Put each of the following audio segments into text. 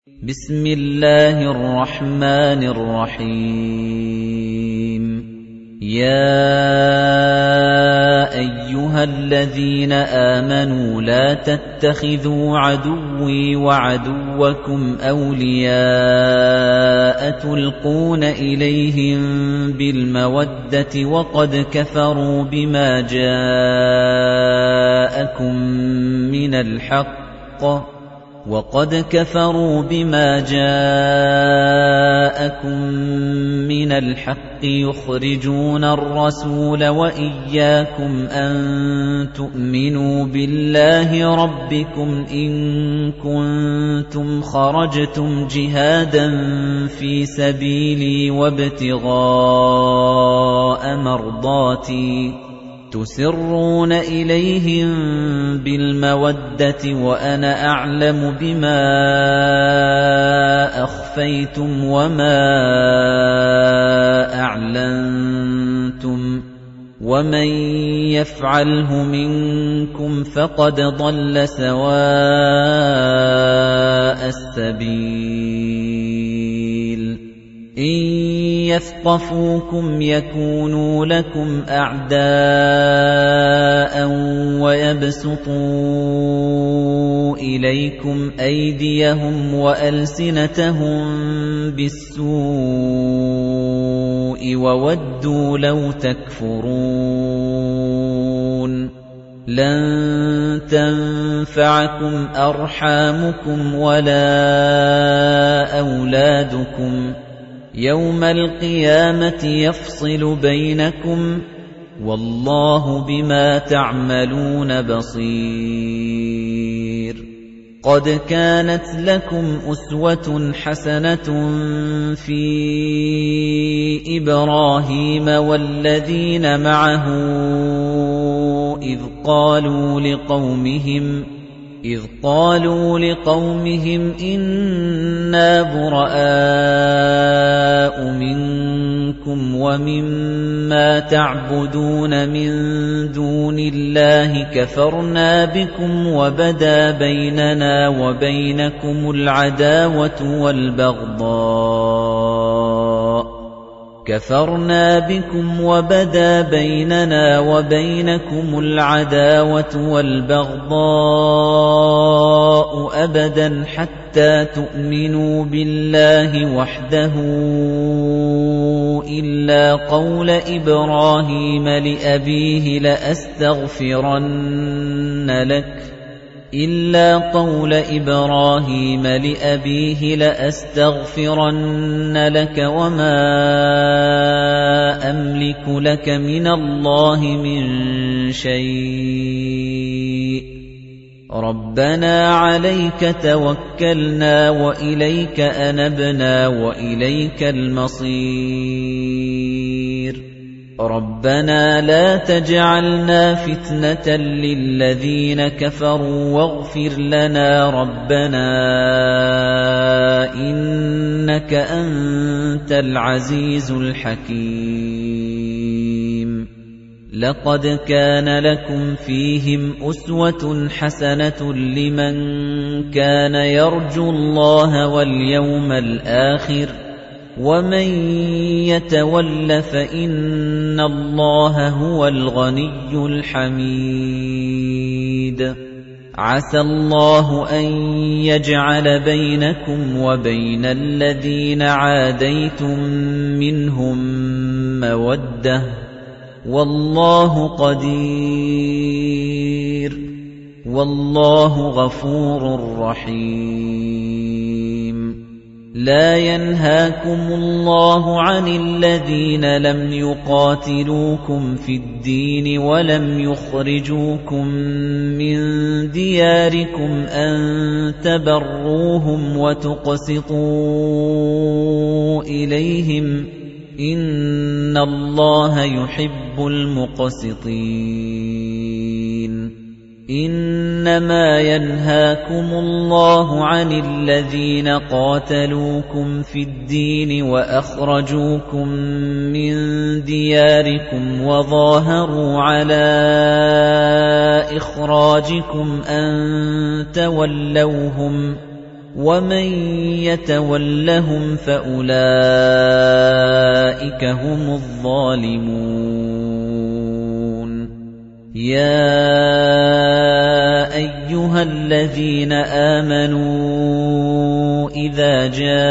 بسم الله الرحمن الرحيم يا أيها الذين آمنوا لا تتخذوا عدوي وعدوكم أولياء تلقون إليهم بالمودة وقد كفروا بما جاءكم من الحق يخرجون الرسول وإياكم أن تؤمنوا بالله ربكم إن كنتم خرجتم جهادا في سبيلي وابتغاء مرضاتي تسرون إليهم بالمودة وأنا أعلم بما أخفيتم وما أعلنتم ومن يفعله منكم فقد ضل سواء السبيل إن يثقفوكم يكونوا لكم أعداء ويبسطوا إليكم أيديهم وألسنتهم بالسوء وودوا لو تكفرون لن تنفعكم أرحامكم ولا أولادكم يوم القيامة يفصل بينكم والله بما تعملون بصير قد كانت لكم أسوة حسنة في إبراهيم والذين معه إذ قالوا لقومهم إنا براء منكم ومما تعبدون من دون الله كفرنا بكم وبدا بيننا وبينكم العداوة والبغضاء أبدا حتى تؤمنوا بالله وحده إلا قول إبراهيم لأبيه لأستغفرن لك وما أملك لك من الله من شيء ربنا عليك توكلنا وإليك أنبنا وإليك المصير ربنا لا تجعلنا فتنة للذين كفروا واغفر لنا ربنا إنك أنت العزيز الحكيم لقد كان لكم فيهم أسوة حسنة لمن كان يرجو الله واليوم الآخر ومن يتول فإن الله هو الغني الحميد عسى الله أن يجعل بينكم وبين الذين عاديتم منهم مودة والله قدير والله غفور رحيم لا ينهاكم الله عن الذين لم يقاتلوكم في الدين ولم يخرجوكم من دياركم أن تبروهم وتقسطوا إليهم إن الله يحب المقسطين إنما ينهاكم الله عن الذين قاتلوكم في الدين وأخرجوكم من دياركم وظاهروا على إخراجكم أن تولوهم وَمَن يَتَوَلَّهُمْ فَأُولَٰئِكَ هُمُ الظَّالِمُونَ يَا أَيُّهَا الَّذِينَ آمَنُوا إِذَا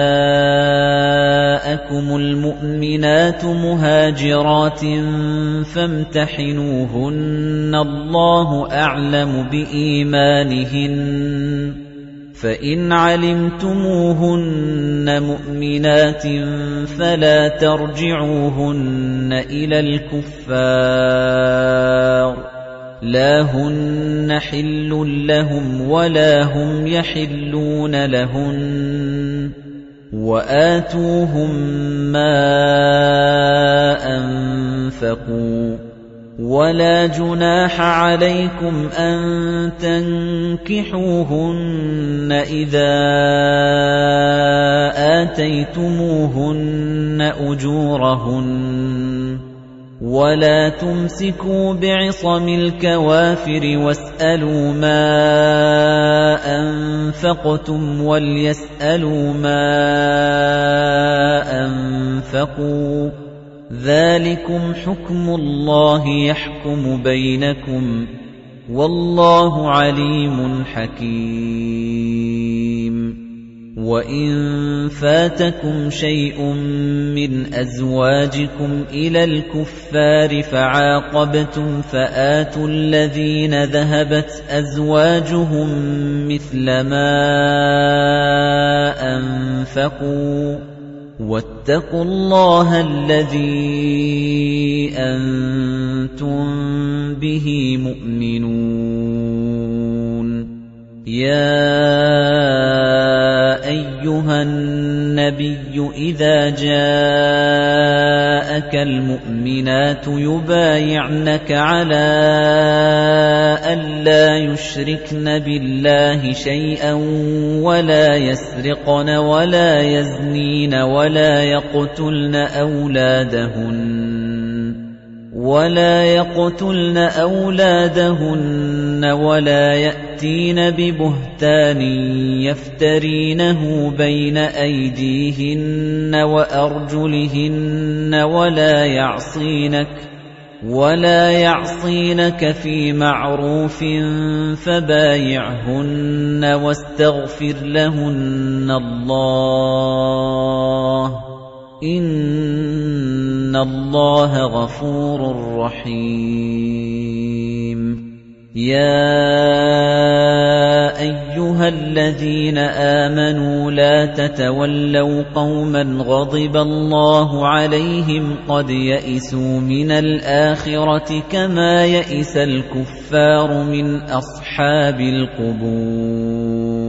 جَاءَكُمُ الْمُؤْمِنَاتُ مُهَاجِرَاتٍ فَامْتَحِنُوهُنَّ اللَّهُ أَعْلَمُ بِإِيمَانِهِنَّ فَإِنْ عَلِمْتُمُوهُنَّ مُؤْمِنَاتٍ فَلَا تَرْجِعُوهُنَّ إِلَى الْكُفَّارِ لَا هُنَّ حِلٌّ لَّهُمْ وَلَا هُمْ يَحِلُّونَ لَهُنَّ وَآتُوهُم مَّا أَنفَقُوا وَلَا جُنَاحَ عَلَيْكُمْ أَن تَنكِحُوهُنَّ إِذَا آتَيْتُمُوهُنَّ أُجُورَهُنَّ وَلَا تُمْسِكُوا بِعِصَمِ الْكَوَافِرِ وَاسْأَلُوا مَا أَنفَقْتُمْ وَلْيَسْأَلُوا مَا أَنفَقُوا ذَلِكُمْ حُكْمُ اللَّهِ يَحْكُمُ بَيْنَكُمْ وَاللَّهُ عَلِيمٌ حَكِيمٌ وَإِن فَاتَكُمْ شَيْءٌ مِّنْ أَزْوَاجِكُمْ إِلَى الْكُفَّارِ فَعَاقَبْتُمْ فَآتُوا الَّذِينَ ذَهَبَتْ أَزْوَاجُهُم مِّثْلَ مَا أَنفَقُوا وَاتَّقُوا اللَّهَ الَّذِي أَنتُم بِهِ مُؤْمِنُونَ يَا أَيُّهَا النَّبِيُّ إِذَا جَاءَكَ الْمُؤْمِنَاتُ يُبَايِعْنَكَ عَلَىٰ أَلَّا يُشْرِكْنَ بِاللَّهِ شَيْئًا وَلَا يَسْرِقْنَ وَلَا يَزْنِينَ وَلَا يقتلن أولادهن ولا يأتين ببهتان يفترينه بين أيديهن وأرجلهن ولا يعصينك في معروف فبايعهن واستغفر لهن الله إِنَّ اللَّهَ غَفُورٌ رَّحِيمٌ يَا أَيُّهَا الَّذِينَ آمَنُوا لَا تَتَوَلَّوْا قَوْمًا غَضِبَ اللَّهُ عَلَيْهِمْ قَدْ يَئِسُوا مِنَ الْآخِرَةِ كَمَا يَئِسَ الْكُفَّارُ مِنْ أَصْحَابِ الْقُبُورِ